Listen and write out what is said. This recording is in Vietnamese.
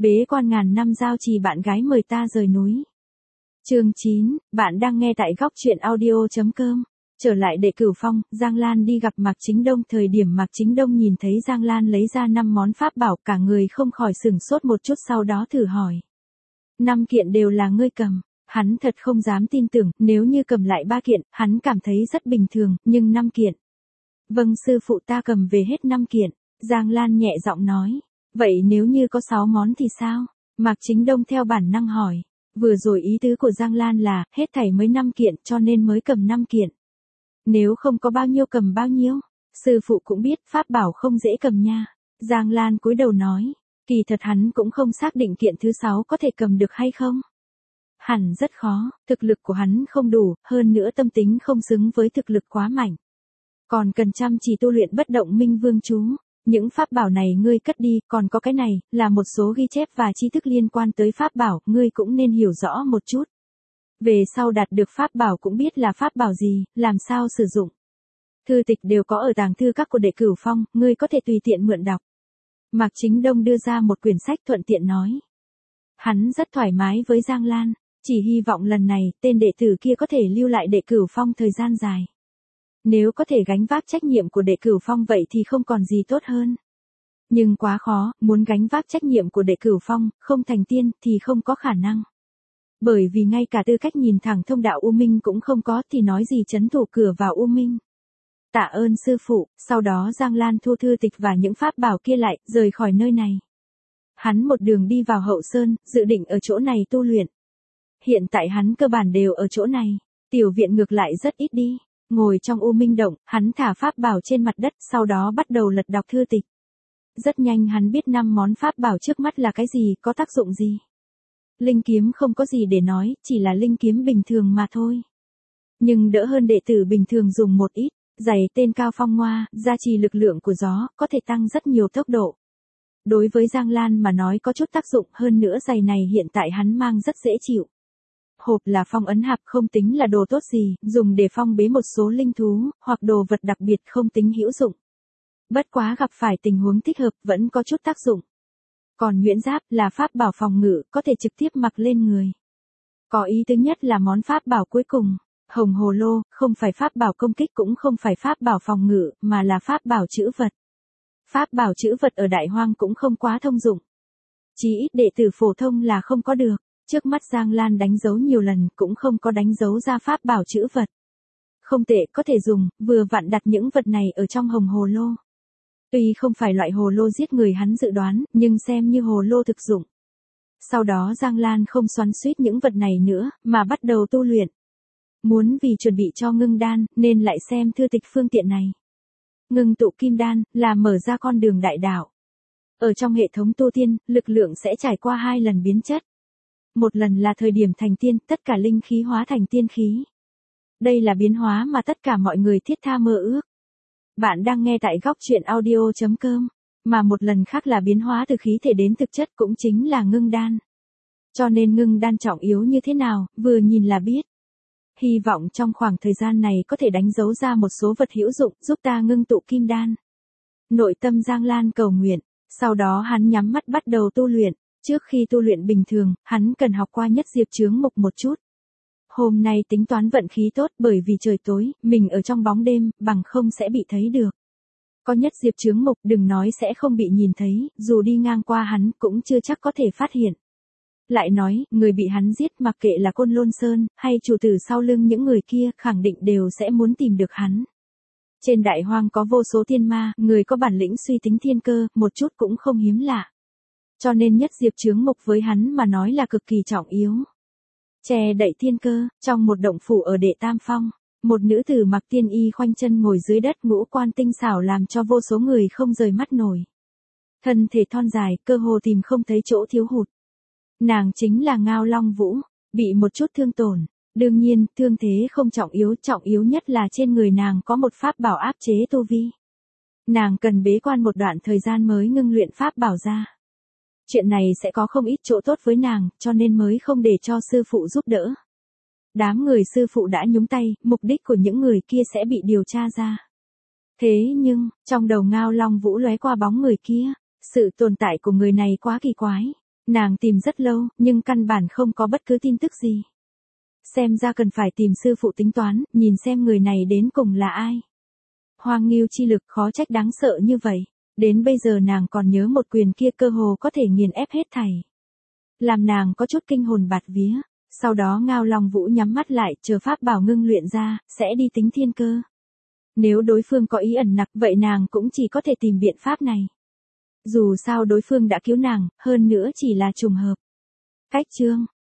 Bế quan ngàn năm giao trì bạn gái mời ta rời núi. Chương 9, bạn đang nghe tại góc truyện audio.com. Trở lại Đệ Cửu Phong, Giang Lan đi gặp Mạc Chính Đông. Thời điểm Mạc Chính Đông nhìn thấy Giang Lan lấy ra 5 món pháp bảo, cả người không khỏi sửng sốt một chút, sau đó thử hỏi. 5 kiện đều là ngươi cầm. Hắn thật không dám tin tưởng, nếu như cầm lại 3 kiện, hắn cảm thấy rất bình thường, nhưng 5 kiện. Vâng sư phụ, ta cầm về hết 5 kiện. Giang Lan nhẹ giọng nói. Vậy nếu như có 6 món thì sao? Mạc Chính Đông theo bản năng hỏi. Vừa rồi ý tứ của Giang Lan là, hết thảy mới 5 kiện cho nên mới cầm 5 kiện. Nếu không có bao nhiêu cầm bao nhiêu. Sư phụ cũng biết pháp bảo không dễ cầm nha. Giang Lan cúi đầu nói. Kỳ thật hắn cũng không xác định kiện thứ 6 có thể cầm được hay không. Hẳn rất khó, thực lực của hắn không đủ, hơn nữa tâm tính không xứng với thực lực quá mạnh. Còn cần chăm chỉ tu luyện bất động minh vương chú. Những pháp bảo này ngươi cất đi, còn có cái này, là một số ghi chép và tri thức liên quan tới pháp bảo, ngươi cũng nên hiểu rõ một chút. Về sau đạt được pháp bảo cũng biết là pháp bảo gì, làm sao sử dụng. Thư tịch đều có ở tàng thư các của Đệ Cửu Phong, ngươi có thể tùy tiện mượn đọc. Mạc Chính Đông đưa ra một quyển sách thuận tiện nói. Hắn rất thoải mái với Giang Lan, chỉ hy vọng lần này, tên đệ tử kia có thể lưu lại Đệ Cửu Phong thời gian dài. Nếu có thể gánh vác trách nhiệm của Đệ Cửu Phong vậy thì không còn gì tốt hơn. Nhưng quá khó, muốn gánh vác trách nhiệm của Đệ Cửu Phong, không thành tiên thì không có khả năng. Bởi vì ngay cả tư cách nhìn thẳng thông đạo U Minh cũng không có thì nói gì trấn thủ cửa vào U Minh. Tạ ơn sư phụ, sau đó Giang Lan thu thư tịch và những pháp bảo kia lại, rời khỏi nơi này. Hắn một đường đi vào Hậu Sơn, dự định ở chỗ này tu luyện. Hiện tại hắn cơ bản đều ở chỗ này, tiểu viện ngược lại rất ít đi. Ngồi trong U Minh động, hắn thả pháp bảo trên mặt đất, sau đó bắt đầu lật đọc thư tịch. Rất nhanh hắn biết 5 món pháp bảo trước mắt là cái gì, có tác dụng gì. Linh kiếm không có gì để nói, chỉ là linh kiếm bình thường mà thôi. Nhưng đỡ hơn đệ tử bình thường dùng một ít, giày tên cao phong ngoa, gia trì lực lượng của gió, có thể tăng rất nhiều tốc độ. Đối với Giang Lan mà nói có chút tác dụng, hơn nữa giày này hiện tại hắn mang rất dễ chịu. Hộp là phong ấn hạp, không tính là đồ tốt gì, dùng để phong bế một số linh thú, hoặc đồ vật đặc biệt không tính hữu dụng. Bất quá gặp phải tình huống thích hợp vẫn có chút tác dụng. Còn nhuyễn giáp là pháp bảo phòng ngự, có thể trực tiếp mặc lên người. Có ý tứ nhất là món pháp bảo cuối cùng, hồng hồ lô, không phải pháp bảo công kích cũng không phải pháp bảo phòng ngự, mà là pháp bảo trữ vật. Pháp bảo trữ vật ở Đại Hoang cũng không quá thông dụng. Chí ít đệ tử phổ thông là không có được. Trước mắt Giang Lan đánh dấu nhiều lần cũng không có đánh dấu ra pháp bảo trữ vật. Không tệ, có thể dùng, vừa vặn đặt những vật này ở trong hồng hồ lô. Tuy không phải loại hồ lô giết người hắn dự đoán, nhưng xem như hồ lô thực dụng. Sau đó Giang Lan không xoắn xuýt những vật này nữa, mà bắt đầu tu luyện. Muốn vì chuẩn bị cho ngưng đan, nên lại xem thư tịch phương tiện này. Ngưng tụ kim đan, là mở ra con đường đại đạo. Ở trong hệ thống tu tiên, lực lượng sẽ trải qua 2 lần biến chất. Một lần là thời điểm thành tiên, tất cả linh khí hóa thành tiên khí. Đây là biến hóa mà tất cả mọi người thiết tha mơ ước. Bạn đang nghe tại góc truyện audio.com. Mà một lần khác là biến hóa từ khí thể đến thực chất, cũng chính là ngưng đan. Cho nên ngưng đan trọng yếu như thế nào, vừa nhìn là biết. Hy vọng trong khoảng thời gian này có thể đánh dấu ra một số vật hữu dụng, giúp ta ngưng tụ kim đan. Nội tâm Giang Lan cầu nguyện, sau đó hắn nhắm mắt bắt đầu tu luyện. Trước khi tu luyện bình thường, hắn cần học qua nhất diệp chướng mục một chút. Hôm nay tính toán vận khí tốt, bởi vì trời tối, mình ở trong bóng đêm, bằng không sẽ bị thấy được. Có nhất diệp chướng mục, đừng nói sẽ không bị nhìn thấy, dù đi ngang qua hắn cũng chưa chắc có thể phát hiện. Lại nói, người bị hắn giết mặc kệ là Côn Lôn Sơn, hay chủ tử sau lưng những người kia, khẳng định đều sẽ muốn tìm được hắn. Trên Đại Hoang có vô số thiên ma, người có bản lĩnh suy tính thiên cơ, một chút cũng không hiếm lạ. Cho nên nhất diệp chướng mục với hắn mà nói là cực kỳ trọng yếu. Che đậy thiên cơ, trong một động phủ ở Đệ Tam Phong, một nữ tử mặc tiên y khoanh chân ngồi dưới đất, ngũ quan tinh xảo làm cho vô số người không rời mắt nổi. Thân thể thon dài, cơ hồ tìm không thấy chỗ thiếu hụt. Nàng chính là Ngao Long Vũ, bị một chút thương tổn. Đương nhiên, thương thế không trọng yếu nhất là trên người nàng có một pháp bảo áp chế tu vi. Nàng cần bế quan một đoạn thời gian mới ngưng luyện pháp bảo ra. Chuyện này sẽ có không ít chỗ tốt với nàng, cho nên mới không để cho sư phụ giúp đỡ. Đám người sư phụ đã nhúng tay, mục đích của những người kia sẽ bị điều tra ra. Thế nhưng, trong đầu Ngao Long Vũ lóe qua bóng người kia, sự tồn tại của người này quá kỳ quái. Nàng tìm rất lâu, nhưng căn bản không có bất cứ tin tức gì. Xem ra cần phải tìm sư phụ tính toán, nhìn xem người này đến cùng là ai. Hoang Ngưu chi lực khó trách đáng sợ như vậy. Đến bây giờ nàng còn nhớ một quyền kia cơ hồ có thể nghiền ép hết thảy. Làm nàng có chút kinh hồn bạt vía. Sau đó Ngao Long Vũ nhắm mắt lại, chờ pháp bảo ngưng luyện ra, sẽ đi tính thiên cơ. Nếu đối phương có ý ẩn nặc, vậy nàng cũng chỉ có thể tìm biện pháp này. Dù sao đối phương đã cứu nàng, hơn nữa chỉ là trùng hợp. Cách chương